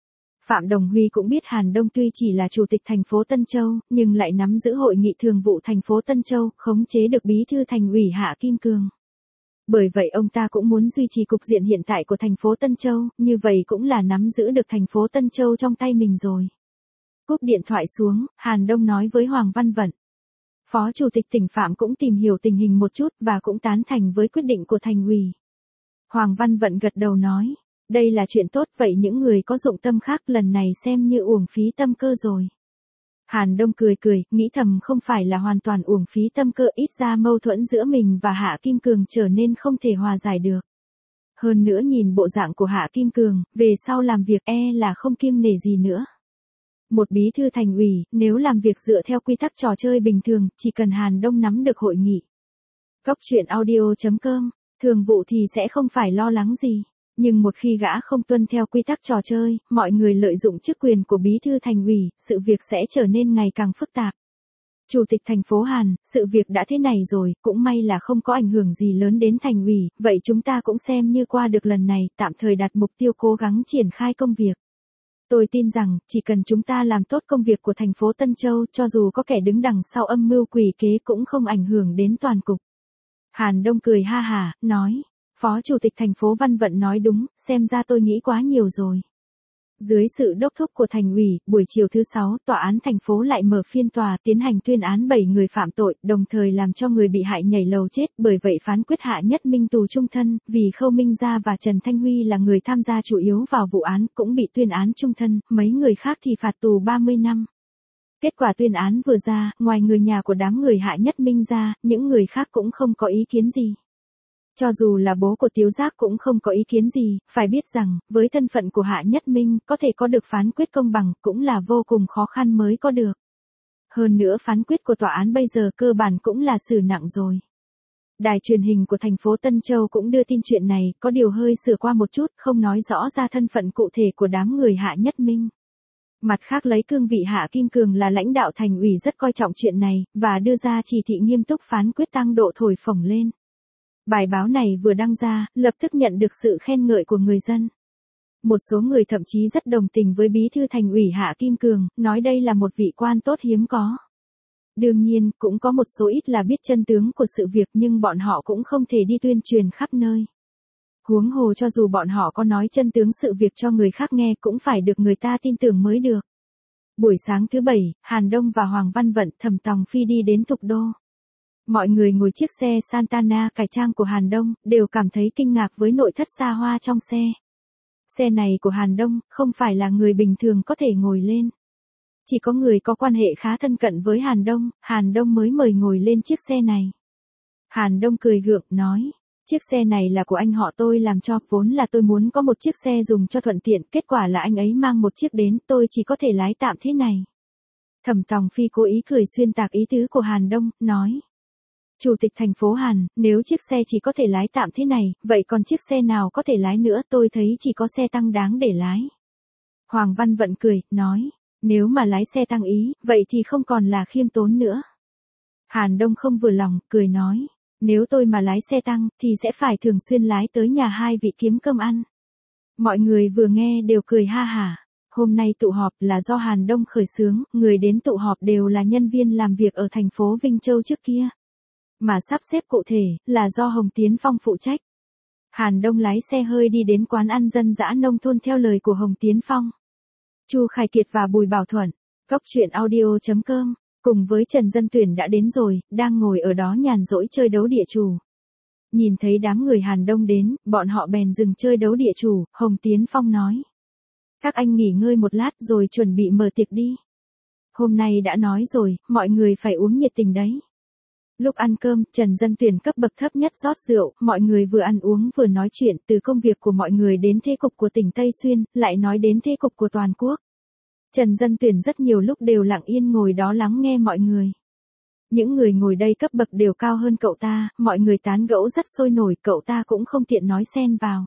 Phạm Đồng Huy cũng biết Hàn Đông tuy chỉ là chủ tịch thành phố Tân Châu, nhưng lại nắm giữ hội nghị thường vụ thành phố Tân Châu, khống chế được bí thư thành ủy Hạ Kim Cường. Bởi vậy ông ta cũng muốn duy trì cục diện hiện tại của thành phố Tân Châu, như vậy cũng là nắm giữ được thành phố Tân Châu trong tay mình rồi. Cúp điện thoại xuống, Hàn Đông nói với Hoàng Văn Vận. Phó Chủ tịch tỉnh Phạm cũng tìm hiểu tình hình một chút và cũng tán thành với quyết định của thành ủy. Hoàng Văn Vận gật đầu nói. Đây là chuyện tốt, vậy những người có dụng tâm khác lần này xem như uổng phí tâm cơ rồi. Hàn Đông cười cười, nghĩ thầm không phải là hoàn toàn uổng phí tâm cơ, ít ra mâu thuẫn giữa mình và Hạ Kim Cường trở nên không thể hòa giải được. Hơn nữa nhìn bộ dạng của Hạ Kim Cường, về sau làm việc là không kiêng nể gì nữa. Một bí thư thành ủy, nếu làm việc dựa theo quy tắc trò chơi bình thường, chỉ cần Hàn Đông nắm được hội nghị. Góc truyện audio.com, thường vụ thì sẽ không phải lo lắng gì. Nhưng một khi gã không tuân theo quy tắc trò chơi, mọi người lợi dụng chức quyền của bí thư thành ủy, sự việc sẽ trở nên ngày càng phức tạp. Chủ tịch thành phố Hàn, sự việc đã thế này rồi, cũng may là không có ảnh hưởng gì lớn đến thành ủy, vậy chúng ta cũng xem như qua được lần này, tạm thời đặt mục tiêu cố gắng triển khai công việc. Tôi tin rằng, chỉ cần chúng ta làm tốt công việc của thành phố Tân Châu, cho dù có kẻ đứng đằng sau âm mưu quỷ kế cũng không ảnh hưởng đến toàn cục. Hàn Đông cười ha hả, nói. Phó Chủ tịch thành phố Văn Vận nói đúng, xem ra tôi nghĩ quá nhiều rồi. Dưới sự đốc thúc của thành ủy, buổi chiều thứ 6, tòa án thành phố lại mở phiên tòa tiến hành tuyên án 7 người phạm tội, đồng thời làm cho người bị hại nhảy lầu chết, bởi vậy phán quyết Hạ Nhất Minh tù trung thân, vì Khâu Minh Gia và Trần Thanh Huy là người tham gia chủ yếu vào vụ án, cũng bị tuyên án trung thân, mấy người khác thì phạt tù 30 năm. Kết quả tuyên án vừa ra, ngoài người nhà của đám người Hạ Nhất Minh ra, những người khác cũng không có ý kiến gì. Cho dù là bố của Tiếu Giác cũng không có ý kiến gì, phải biết rằng, với thân phận của Hạ Nhất Minh, có thể có được phán quyết công bằng, cũng là vô cùng khó khăn mới có được. Hơn nữa phán quyết của tòa án bây giờ cơ bản cũng là xử nặng rồi. Đài truyền hình của thành phố Tân Châu cũng đưa tin chuyện này, có điều hơi sửa qua một chút, không nói rõ ra thân phận cụ thể của đám người Hạ Nhất Minh. Mặt khác lấy cương vị Hạ Kim Cường là lãnh đạo thành ủy rất coi trọng chuyện này, và đưa ra chỉ thị nghiêm túc phán quyết tăng độ thổi phồng lên. Bài báo này vừa đăng ra, lập tức nhận được sự khen ngợi của người dân. Một số người thậm chí rất đồng tình với bí thư thành ủy Hạ Kim Cường, nói đây là một vị quan tốt hiếm có. Đương nhiên, cũng có một số ít là biết chân tướng của sự việc nhưng bọn họ cũng không thể đi tuyên truyền khắp nơi. Huống hồ cho dù bọn họ có nói chân tướng sự việc cho người khác nghe cũng phải được người ta tin tưởng mới được. Buổi sáng thứ 7, Hàn Đông và Hoàng Văn Vận Thẩm Tòng Phi đi đến Thục Đô. Mọi người ngồi chiếc xe Santana cải trang của Hàn Đông, đều cảm thấy kinh ngạc với nội thất xa hoa trong xe. Xe này của Hàn Đông, không phải là người bình thường có thể ngồi lên. Chỉ có người có quan hệ khá thân cận với Hàn Đông mới mời ngồi lên chiếc xe này. Hàn Đông cười gượng, nói, chiếc xe này là của anh họ tôi làm cho, vốn là tôi muốn có một chiếc xe dùng cho thuận tiện, kết quả là anh ấy mang một chiếc đến, tôi chỉ có thể lái tạm thế này. Thẩm Tòng Phi cố ý cười xuyên tạc ý tứ của Hàn Đông, nói. Chủ tịch thành phố Hàn, nếu chiếc xe chỉ có thể lái tạm thế này, vậy còn chiếc xe nào có thể lái nữa, tôi thấy chỉ có xe tăng đáng để lái. Hoàng Văn Vận cười, nói, nếu mà lái xe tăng ý, vậy thì không còn là khiêm tốn nữa. Hàn Đông không vừa lòng, cười nói, nếu tôi mà lái xe tăng, thì sẽ phải thường xuyên lái tới nhà hai vị kiếm cơm ăn. Mọi người vừa nghe đều cười ha hả. Hôm nay tụ họp là do Hàn Đông khởi xướng, người đến tụ họp đều là nhân viên làm việc ở thành phố Vinh Châu trước kia. Mà sắp xếp cụ thể, là do Hồng Tiến Phong phụ trách. Hàn Đông lái xe hơi đi đến quán ăn dân dã nông thôn theo lời của Hồng Tiến Phong. Chu Khải Kiệt và Bùi Bảo Thuận, Cốc Truyện Audio.com, cùng với Trần Dân Tuyển đã đến rồi, đang ngồi ở đó nhàn rỗi chơi đấu địa chủ. Nhìn thấy đám người Hàn Đông đến, bọn họ bèn dừng chơi đấu địa chủ, Hồng Tiến Phong nói. Các anh nghỉ ngơi một lát rồi chuẩn bị mở tiệc đi. Hôm nay đã nói rồi, mọi người phải uống nhiệt tình đấy. Lúc ăn cơm, Trần Dân Tuyển cấp bậc thấp nhất rót rượu, mọi người vừa ăn uống vừa nói chuyện từ công việc của mọi người đến thế cục của tỉnh Tây Xuyên, lại nói đến thế cục của toàn quốc. Trần Dân Tuyển rất nhiều lúc đều lặng yên ngồi đó lắng nghe mọi người. Những người ngồi đây cấp bậc đều cao hơn cậu ta, mọi người tán gẫu rất sôi nổi, cậu ta cũng không tiện nói xen vào.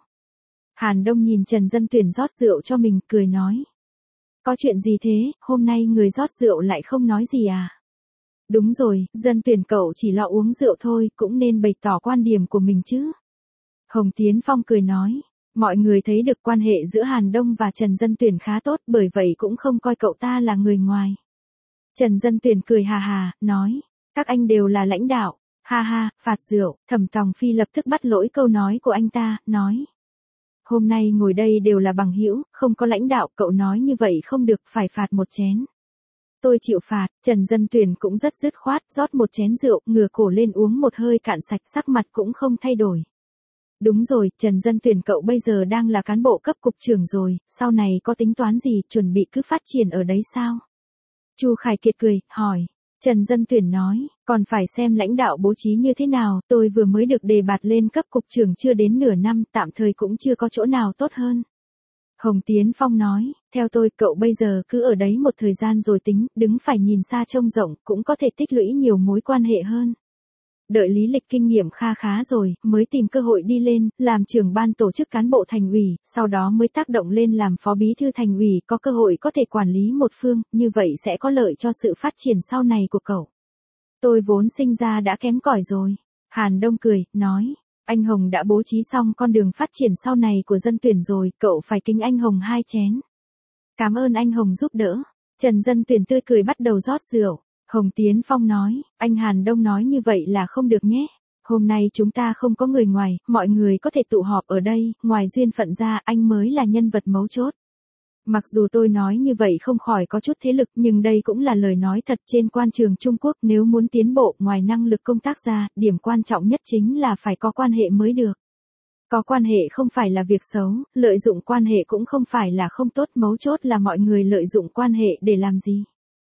Hàn Đông nhìn Trần Dân Tuyển rót rượu cho mình, cười nói. Có chuyện gì thế, hôm nay người rót rượu lại không nói gì à? Đúng rồi, Dân Tuyển cậu chỉ lo uống rượu thôi, cũng nên bày tỏ quan điểm của mình chứ. Hồng Tiến Phong cười nói. Mọi người thấy được quan hệ giữa Hàn Đông và Trần Dân Tuyển khá tốt, bởi vậy cũng không coi cậu ta là người ngoài. Trần Dân Tuyển cười hà hà, nói. Các anh đều là lãnh đạo. Ha ha, phạt rượu. Thẩm Tòng Phi lập tức bắt lỗi câu nói của anh ta, nói. Hôm nay ngồi đây đều là bằng hữu, không có lãnh đạo, cậu nói như vậy không được, phải phạt một chén. Tôi chịu phạt. Trần Dân Tuyển cũng rất dứt khoát, rót một chén rượu, ngửa cổ lên uống một hơi cạn sạch, sắc mặt cũng không thay đổi. Đúng rồi, Trần Dân Tuyển cậu bây giờ đang là cán bộ cấp cục trưởng rồi, sau này có tính toán gì, chuẩn bị cứ phát triển ở đấy sao? Chu Khải Kiệt cười, hỏi. Trần Dân Tuyển nói, còn phải xem lãnh đạo bố trí như thế nào, tôi vừa mới được đề bạt lên cấp cục trưởng chưa đến nửa năm, tạm thời cũng chưa có chỗ nào tốt hơn. Hồng Tiến Phong nói, theo tôi cậu bây giờ cứ ở đấy một thời gian rồi tính, đứng phải nhìn xa trông rộng, cũng có thể tích lũy nhiều mối quan hệ hơn. Đợi lý lịch kinh nghiệm kha khá rồi, mới tìm cơ hội đi lên, làm trưởng ban tổ chức cán bộ thành ủy, sau đó mới tác động lên làm phó bí thư thành ủy, có cơ hội có thể quản lý một phương, như vậy sẽ có lợi cho sự phát triển sau này của cậu. Tôi vốn sinh ra đã kém cỏi rồi. Hàn Đông cười, nói, anh Hồng đã bố trí xong con đường phát triển sau này của Dân Tuyển rồi, cậu phải kính anh Hồng 2 chén. Cảm ơn anh Hồng giúp đỡ. Trần Dân Tuyển tươi cười bắt đầu rót rượu. Hồng Tiến Phong nói, anh Hàn Đông nói như vậy là không được nhé. Hôm nay chúng ta không có người ngoài, mọi người có thể tụ họp ở đây, ngoài duyên phận ra anh mới là nhân vật mấu chốt. Mặc dù tôi nói như vậy không khỏi có chút thế lực, nhưng đây cũng là lời nói thật. Trên quan trường Trung Quốc, nếu muốn tiến bộ ngoài năng lực công tác ra, điểm quan trọng nhất chính là phải có quan hệ mới được. Có quan hệ không phải là việc xấu, lợi dụng quan hệ cũng không phải là không tốt, mấu chốt là mọi người lợi dụng quan hệ để làm gì.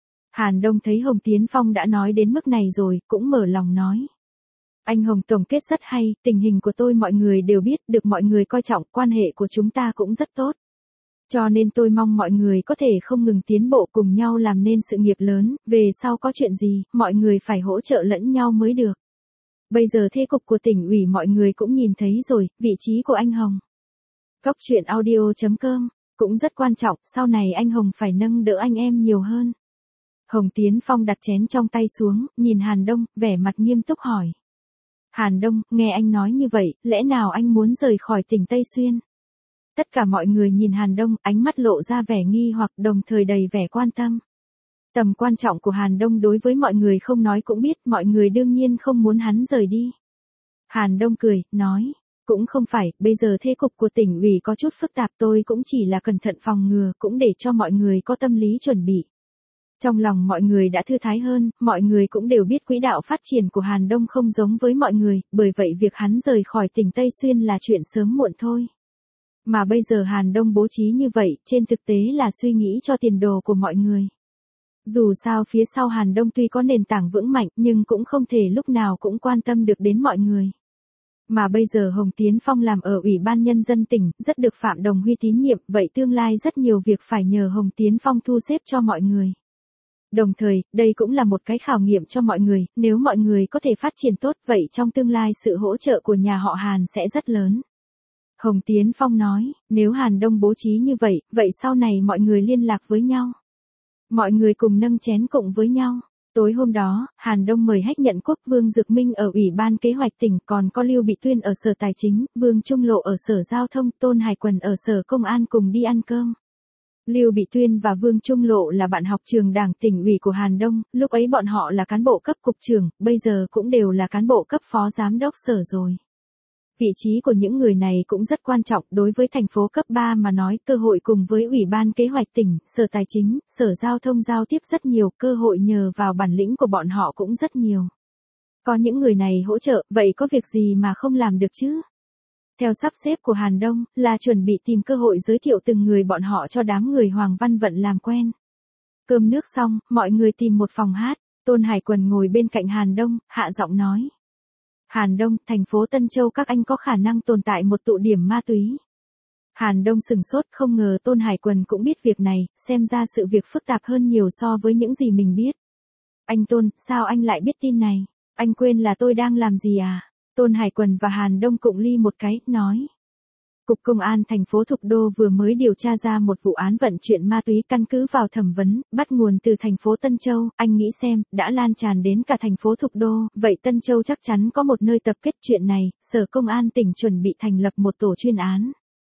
Hàn Đông thấy Hồng Tiến Phong đã nói đến mức này rồi, cũng mở lòng nói. Anh Hồng tổng kết rất hay, tình hình của tôi mọi người đều biết, được mọi người coi trọng, quan hệ của chúng ta cũng rất tốt. Cho nên tôi mong mọi người có thể không ngừng tiến bộ cùng nhau làm nên sự nghiệp lớn, về sau có chuyện gì, mọi người phải hỗ trợ lẫn nhau mới được. Bây giờ thế cục của tỉnh ủy mọi người cũng nhìn thấy rồi, vị trí của anh Hồng. Cốc Truyện Audio.com, cũng rất quan trọng, sau này anh Hồng phải nâng đỡ anh em nhiều hơn. Hồng Tiến Phong đặt chén trong tay xuống, nhìn Hàn Đông, vẻ mặt nghiêm túc hỏi. Hàn Đông, nghe anh nói như vậy, lẽ nào anh muốn rời khỏi tỉnh Tây Xuyên? Tất cả mọi người nhìn Hàn Đông, ánh mắt lộ ra vẻ nghi hoặc đồng thời đầy vẻ quan tâm. Tầm quan trọng của Hàn Đông đối với mọi người không nói cũng biết, mọi người đương nhiên không muốn hắn rời đi. Hàn Đông cười, nói, cũng không phải, bây giờ thế cục của tỉnh ủy có chút phức tạp, tôi cũng chỉ là cẩn thận phòng ngừa, cũng để cho mọi người có tâm lý chuẩn bị. Trong lòng mọi người đã thư thái hơn, mọi người cũng đều biết quỹ đạo phát triển của Hàn Đông không giống với mọi người, bởi vậy việc hắn rời khỏi tỉnh Tây Xuyên là chuyện sớm muộn thôi. Mà bây giờ Hàn Đông bố trí như vậy, trên thực tế là suy nghĩ cho tiền đồ của mọi người. Dù sao phía sau Hàn Đông tuy có nền tảng vững mạnh, nhưng cũng không thể lúc nào cũng quan tâm được đến mọi người. Mà bây giờ Hồng Tiến Phong làm ở Ủy ban Nhân dân tỉnh, rất được Phạm Đồng Huy tín nhiệm, vậy tương lai rất nhiều việc phải nhờ Hồng Tiến Phong thu xếp cho mọi người. Đồng thời, đây cũng là một cái khảo nghiệm cho mọi người, nếu mọi người có thể phát triển tốt, vậy trong tương lai sự hỗ trợ của nhà họ Hàn sẽ rất lớn. Hồng Tiến Phong nói, nếu Hàn Đông bố trí như vậy, vậy sau này mọi người liên lạc với nhau. Mọi người cùng nâng chén cùng với nhau. Tối hôm đó, Hàn Đông mời Hách Nhận Quốc, Vương Dực Minh ở Ủy ban Kế hoạch tỉnh, còn có Lưu Bị Tuyên ở Sở Tài chính, Vương Trung Lộ ở Sở Giao thông, Tôn Hải Quần ở Sở Công an cùng đi ăn cơm. Lưu Bị Tuyên và Vương Trung Lộ là bạn học trường Đảng tỉnh ủy của Hàn Đông, lúc ấy bọn họ là cán bộ cấp cục trưởng, bây giờ cũng đều là cán bộ cấp phó giám đốc sở rồi. Vị trí của những người này cũng rất quan trọng đối với thành phố cấp 3 mà nói, cơ hội cùng với Ủy ban Kế hoạch tỉnh, Sở Tài chính, Sở Giao thông giao tiếp rất nhiều, cơ hội nhờ vào bản lĩnh của bọn họ cũng rất nhiều. Có những người này hỗ trợ, vậy có việc gì mà không làm được chứ? Theo sắp xếp của Hàn Đông, là chuẩn bị tìm cơ hội giới thiệu từng người bọn họ cho đám người Hoàng Văn Vận làm quen. Cơm nước xong, mọi người tìm một phòng hát, Tôn Hải Quần ngồi bên cạnh Hàn Đông, hạ giọng nói. Hàn Đông, thành phố Tân Châu các anh có khả năng tồn tại một tụ điểm ma túy. Hàn Đông sừng sốt, không ngờ Tôn Hải Quần cũng biết việc này, xem ra sự việc phức tạp hơn nhiều so với những gì mình biết. Anh Tôn, sao anh lại biết tin này? Anh quên là tôi đang làm gì à? Tôn Hải Quần và Hàn Đông cụng ly một cái, nói. Cục Công an thành phố Thục Đô vừa mới điều tra ra một vụ án vận chuyển ma túy, căn cứ vào thẩm vấn, bắt nguồn từ thành phố Tân Châu, anh nghĩ xem, đã lan tràn đến cả thành phố Thục Đô, vậy Tân Châu chắc chắn có một nơi tập kết chuyện này, Sở Công an tỉnh chuẩn bị thành lập một tổ chuyên án.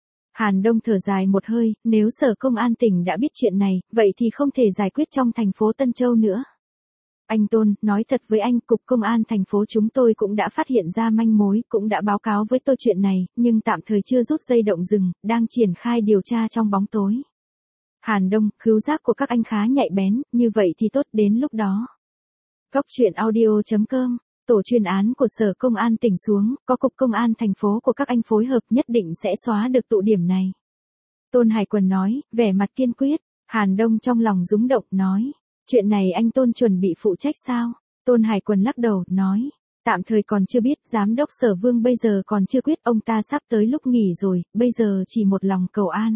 Hàn Đông thở dài một hơi, nếu Sở Công an tỉnh đã biết chuyện này, vậy thì không thể giải quyết trong thành phố Tân Châu nữa. Anh Tôn, nói thật với anh, Cục Công an thành phố chúng tôi cũng đã phát hiện ra manh mối, cũng đã báo cáo với tôi chuyện này, nhưng tạm thời chưa rút dây động rừng, đang triển khai điều tra trong bóng tối. Hàn Đông, khứu giác của các anh khá nhạy bén, như vậy thì tốt, đến lúc đó. Góc truyện audio.com, tổ chuyên án của Sở Công an tỉnh xuống, có Cục Công an thành phố của các anh phối hợp nhất định sẽ xóa được tụ điểm này. Tôn Hải Quần nói, vẻ mặt kiên quyết. Hàn Đông trong lòng rúng động, nói. Chuyện này anh Tôn chuẩn bị phụ trách sao? Tôn Hải Quần lắc đầu, nói. Tạm thời còn chưa biết, giám đốc Sở Vương bây giờ còn chưa quyết, ông ta sắp tới lúc nghỉ rồi, bây giờ chỉ một lòng cầu an.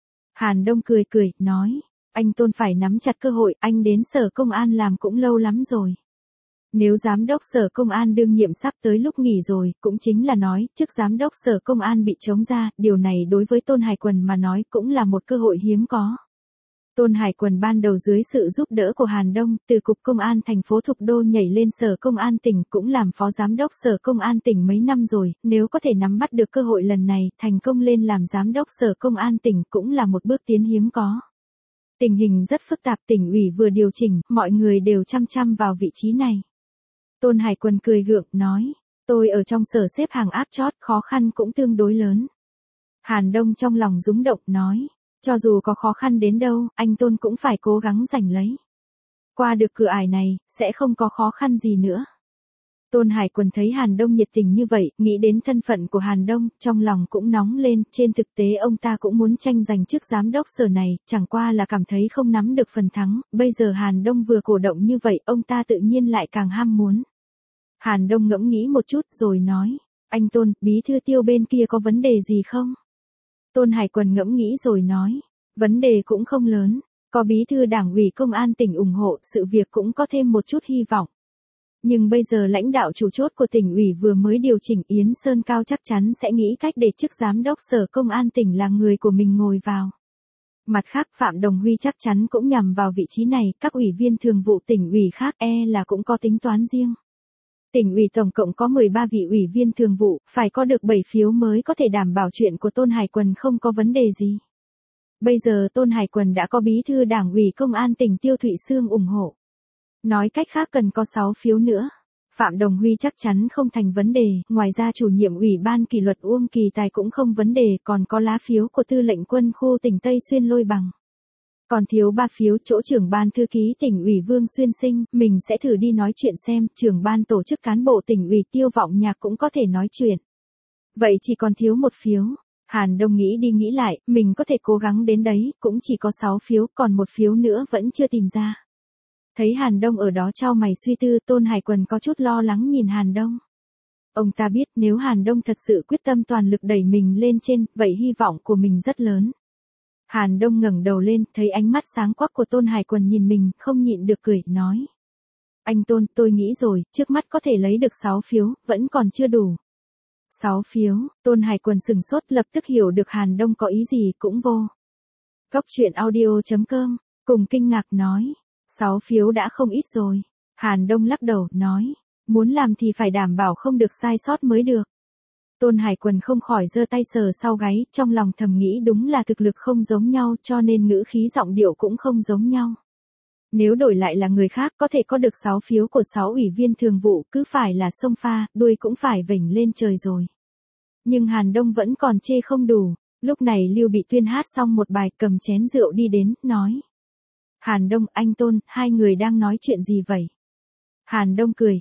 Hàn Đông cười cười, nói. Anh Tôn phải nắm chặt cơ hội, anh đến Sở Công an làm cũng lâu lắm rồi. Nếu giám đốc Sở Công an đương nhiệm sắp tới lúc nghỉ rồi, cũng chính là nói, chức giám đốc Sở Công an bị trống ra, điều này đối với Tôn Hải Quần mà nói cũng là một cơ hội hiếm có. Tôn Hải Quần ban đầu dưới sự giúp đỡ của Hàn Đông, từ Cục Công an thành phố Thục Đô nhảy lên Sở Công an tỉnh, cũng làm phó giám đốc Sở Công an tỉnh mấy năm rồi, nếu có thể nắm bắt được cơ hội lần này, thành công lên làm giám đốc Sở Công an tỉnh cũng là một bước tiến hiếm có. Tình hình rất phức tạp, tỉnh ủy vừa điều chỉnh, mọi người đều chăm chăm vào vị trí này. Tôn Hải Quần cười gượng, nói, tôi ở trong sở xếp hàng áp chót, khó khăn cũng tương đối lớn. Hàn Đông trong lòng rúng động, nói. Cho dù có khó khăn đến đâu, anh Tôn cũng phải cố gắng giành lấy. Qua được cửa ải này, sẽ không có khó khăn gì nữa. Tôn Hải Quần thấy Hàn Đông nhiệt tình như vậy, nghĩ đến thân phận của Hàn Đông, trong lòng cũng nóng lên, trên thực tế ông ta cũng muốn tranh giành chức giám đốc sở này, chẳng qua là cảm thấy không nắm được phần thắng, bây giờ Hàn Đông vừa cổ động như vậy, ông ta tự nhiên lại càng ham muốn. Hàn Đông ngẫm nghĩ một chút rồi nói, anh Tôn, bí thư Tiêu bên kia có vấn đề gì không? Tôn Hải Quần ngẫm nghĩ rồi nói, vấn đề cũng không lớn, có bí thư Đảng ủy Công an tỉnh ủng hộ, sự việc cũng có thêm một chút hy vọng. Nhưng bây giờ lãnh đạo chủ chốt của tỉnh ủy vừa mới điều chỉnh, Yến Sơn Cao chắc chắn sẽ nghĩ cách để chức giám đốc Sở Công an tỉnh là người của mình ngồi vào. Mặt khác, Phạm Đồng Huy chắc chắn cũng nhằm vào vị trí này, các ủy viên thường vụ tỉnh ủy khác là cũng có tính toán riêng. Tỉnh ủy tổng cộng có 13 vị ủy viên thường vụ, phải có được 7 phiếu mới có thể đảm bảo chuyện của Tôn Hải Quần không có vấn đề gì. Bây giờ Tôn Hải Quần đã có bí thư Đảng ủy Công an tỉnh Tiêu Thụy Sương ủng hộ. Nói cách khác cần có 6 phiếu nữa. Phạm Đồng Huy chắc chắn không thành vấn đề, ngoài ra chủ nhiệm Ủy ban kỷ luật Uông Kỳ Tài cũng không vấn đề, còn có lá phiếu của Tư lệnh Quân khu tỉnh Tây Xuyên Lôi Bằng. Còn thiếu 3 phiếu, chỗ trưởng ban thư ký tỉnh ủy Vương Xuyên Sinh, mình sẽ thử đi nói chuyện xem, trưởng ban tổ chức cán bộ tỉnh ủy Tiêu Vọng Nhạc cũng có thể nói chuyện. Vậy chỉ còn thiếu 1 phiếu. Hàn Đông nghĩ đi nghĩ lại, mình có thể cố gắng đến đấy, cũng chỉ có 6 phiếu, còn 1 phiếu nữa vẫn chưa tìm ra. Thấy Hàn Đông ở đó chau mày suy tư, Tôn Hải Quần có chút lo lắng nhìn Hàn Đông. Ông ta biết nếu Hàn Đông thật sự quyết tâm toàn lực đẩy mình lên trên, vậy hy vọng của mình rất lớn. Hàn Đông ngẩng đầu lên, thấy ánh mắt sáng quắc của Tôn Hải Quần nhìn mình, không nhịn được cười, nói. Anh Tôn, tôi nghĩ rồi, trước mắt có thể lấy được 6 phiếu, vẫn còn chưa đủ. 6 phiếu, Tôn Hải Quần sừng sốt, lập tức hiểu được Hàn Đông có ý gì, cũng vô. Góc truyện audio.com, cùng kinh ngạc nói. 6 phiếu đã không ít rồi. Hàn Đông lắc đầu, nói. Muốn làm thì phải đảm bảo không được sai sót mới được. Tôn Hải Quần không khỏi giơ tay sờ sau gáy, trong lòng thầm nghĩ đúng là thực lực không giống nhau cho nên ngữ khí giọng điệu cũng không giống nhau. Nếu đổi lại là người khác có thể có được 6 phiếu của 6 ủy viên thường vụ cứ phải là xông pha, đuôi cũng phải vểnh lên trời rồi. Nhưng Hàn Đông vẫn còn chê không đủ. Lúc này Lưu Bị Tuyên hát xong một bài cầm chén rượu đi đến, nói. Hàn Đông, anh Tôn, hai người đang nói chuyện gì vậy? Hàn Đông cười,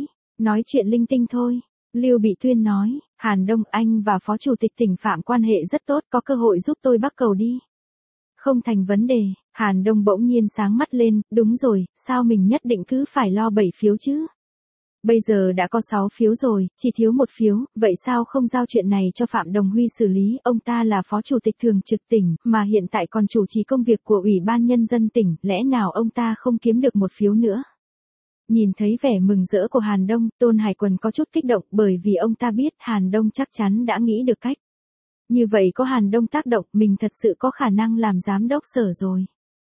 nói chuyện linh tinh thôi. Lưu Bị Tuyên nói, Hàn Đông, anh và Phó Chủ tịch tỉnh Phạm quan hệ rất tốt, có cơ hội giúp tôi bắc cầu đi. Không thành vấn đề. Hàn Đông bỗng nhiên sáng mắt lên, đúng rồi, sao mình nhất định cứ phải lo 7 phiếu chứ? Bây giờ đã có 6 phiếu rồi, chỉ thiếu 1 phiếu, vậy sao không giao chuyện này cho Phạm Đồng Huy xử lý, ông ta là Phó Chủ tịch Thường trực tỉnh, mà hiện tại còn chủ trì công việc của Ủy ban Nhân dân tỉnh, lẽ nào ông ta không kiếm được 1 phiếu nữa? Nhìn thấy vẻ mừng rỡ của Hàn Đông, Tôn Hải Quần có chút kích động bởi vì ông ta biết Hàn Đông chắc chắn đã nghĩ được cách. Như vậy có Hàn Đông tác động, mình thật sự có khả năng làm giám đốc sở rồi.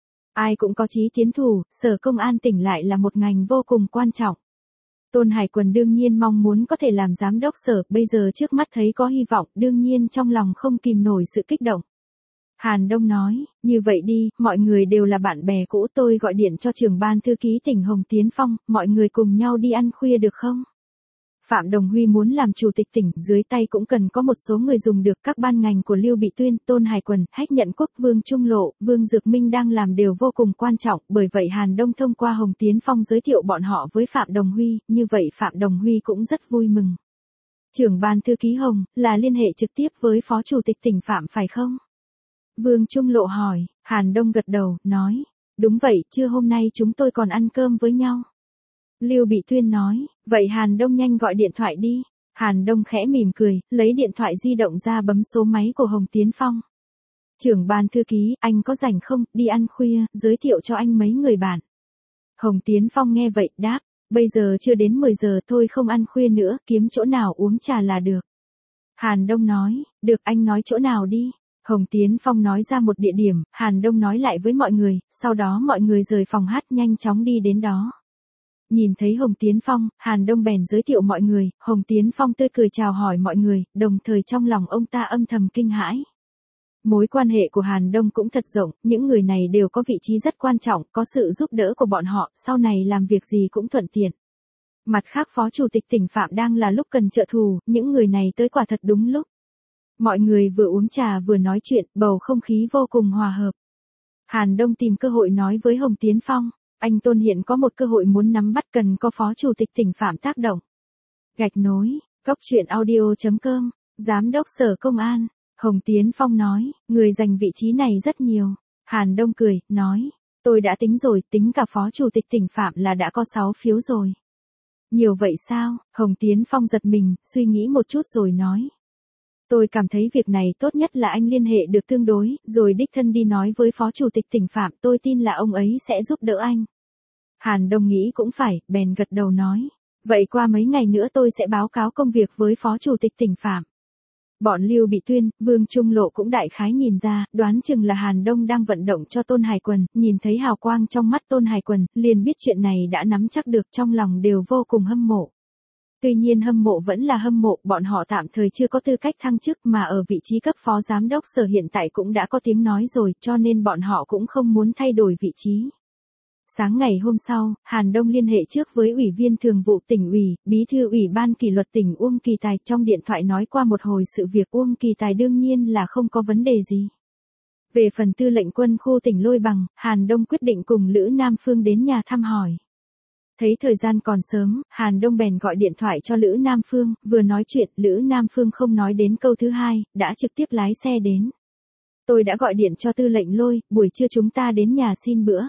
Ai cũng có chí tiến thủ, sở công an tỉnh lại là một ngành vô cùng quan trọng. Tôn Hải Quần đương nhiên mong muốn có thể làm giám đốc sở, bây giờ trước mắt thấy có hy vọng, đương nhiên trong lòng không kìm nổi sự kích động. Hàn Đông nói, như vậy đi, mọi người đều là bạn bè cũ, tôi gọi điện cho trưởng ban thư ký tỉnh Hồng Tiến Phong, mọi người cùng nhau đi ăn khuya được không? Phạm Đồng Huy muốn làm chủ tịch tỉnh, dưới tay cũng cần có một số người dùng được, các ban ngành của Lưu Bị Tuyên, Tôn Hải Quần, Hách Nhận Quốc, Vương Trung Lộ, Vương Dược Minh đang làm đều vô cùng quan trọng, bởi vậy Hàn Đông thông qua Hồng Tiến Phong giới thiệu bọn họ với Phạm Đồng Huy, như vậy Phạm Đồng Huy cũng rất vui mừng. Trưởng ban thư ký Hồng, là liên hệ trực tiếp với Phó Chủ tịch tỉnh Phạm phải không? Vương Trung Lộ hỏi, Hàn Đông gật đầu, nói, đúng vậy, trưa hôm nay chúng tôi còn ăn cơm với nhau. Lưu Bị Tuyên nói, vậy Hàn Đông nhanh gọi điện thoại đi. Hàn Đông khẽ mỉm cười, lấy điện thoại di động ra bấm số máy của Hồng Tiến Phong. Trưởng ban thư ký, anh có rảnh không, đi ăn khuya, giới thiệu cho anh mấy người bạn. Hồng Tiến Phong nghe vậy, đáp, bây giờ chưa đến 10 giờ thôi không ăn khuya nữa, kiếm chỗ nào uống trà là được. Hàn Đông nói, được anh nói chỗ nào đi. Hồng Tiến Phong nói ra một địa điểm, Hàn Đông nói lại với mọi người, sau đó mọi người rời phòng hát nhanh chóng đi đến đó. Nhìn thấy Hồng Tiến Phong, Hàn Đông bèn giới thiệu mọi người, Hồng Tiến Phong tươi cười chào hỏi mọi người, đồng thời trong lòng ông ta âm thầm kinh hãi. Mối quan hệ của Hàn Đông cũng thật rộng, những người này đều có vị trí rất quan trọng, có sự giúp đỡ của bọn họ, sau này làm việc gì cũng thuận tiện. Mặt khác Phó Chủ tịch tỉnh Phạm đang là lúc cần trợ thù, những người này tới quả thật đúng lúc. Mọi người vừa uống trà vừa nói chuyện, bầu không khí vô cùng hòa hợp. Hàn Đông tìm cơ hội nói với Hồng Tiến Phong, anh Tôn hiện có một cơ hội muốn nắm bắt, cần có Phó Chủ tịch tỉnh Phạm tác động. Gạch nối, coctruyện.audio.com, Giám đốc Sở Công an, Hồng Tiến Phong nói, người giành vị trí này rất nhiều. Hàn Đông cười, nói, tôi đã tính rồi, tính cả Phó Chủ tịch tỉnh Phạm là đã có 6 phiếu rồi. Nhiều vậy sao? Hồng Tiến Phong giật mình, suy nghĩ một chút rồi nói. Tôi cảm thấy việc này tốt nhất là anh liên hệ được tương đối, rồi đích thân đi nói với Phó Chủ tịch tỉnh Phạm, tôi tin là ông ấy sẽ giúp đỡ anh. Hàn Đông nghĩ cũng phải, bèn gật đầu nói. Vậy qua mấy ngày nữa tôi sẽ báo cáo công việc với Phó Chủ tịch tỉnh Phạm. Bọn Lưu Bị Tuyên, Vương Trung Lộ cũng đại khái nhìn ra, đoán chừng là Hàn Đông đang vận động cho Tôn Hải Quần, nhìn thấy hào quang trong mắt Tôn Hải Quần, liền biết chuyện này đã nắm chắc được, trong lòng đều vô cùng hâm mộ. Tuy nhiên hâm mộ vẫn là hâm mộ, bọn họ tạm thời chưa có tư cách thăng chức mà ở vị trí cấp phó giám đốc sở hiện tại cũng đã có tiếng nói rồi, cho nên bọn họ cũng không muốn thay đổi vị trí. Sáng ngày hôm sau, Hàn Đông liên hệ trước với Ủy viên Thường vụ tỉnh ủy, Bí thư Ủy ban kỷ luật tỉnh Uông Kỳ Tài, trong điện thoại nói qua một hồi sự việc. Uông Kỳ Tài đương nhiên là không có vấn đề gì. Về phần tư lệnh quân khu tỉnh Lôi Bằng, Hàn Đông quyết định cùng Lữ Nam Phương đến nhà thăm hỏi. Thấy thời gian còn sớm, Hàn Đông bèn gọi điện thoại cho Lữ Nam Phương, vừa nói chuyện, Lữ Nam Phương không nói đến câu thứ hai, đã trực tiếp lái xe đến. Tôi đã gọi điện cho tư lệnh Lôi, buổi trưa chúng ta đến nhà xin bữa.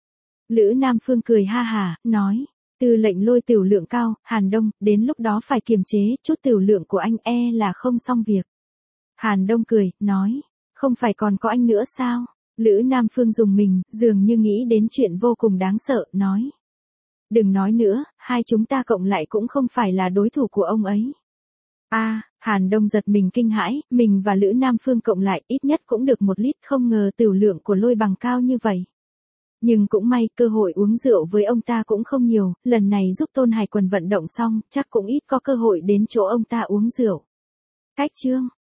Lữ Nam Phương cười ha hả, nói, tư lệnh Lôi tiểu lượng cao, Hàn Đông, đến lúc đó phải kiềm chế, chút tiểu lượng của anh là không xong việc. Hàn Đông cười, nói, không phải còn có anh nữa sao? Lữ Nam Phương dùng mình, dường như nghĩ đến chuyện vô cùng đáng sợ, nói. Đừng nói nữa, hai chúng ta cộng lại cũng không phải là đối thủ của ông ấy. Hàn Đông giật mình kinh hãi, mình và Lữ Nam Phương cộng lại ít nhất cũng được 1 lít, không ngờ tiểu lượng của Lôi Bằng cao như vậy. Nhưng cũng may, cơ hội uống rượu với ông ta cũng không nhiều, lần này giúp Tôn Hải Quần vận động xong, chắc cũng ít có cơ hội đến chỗ ông ta uống rượu. Cách chương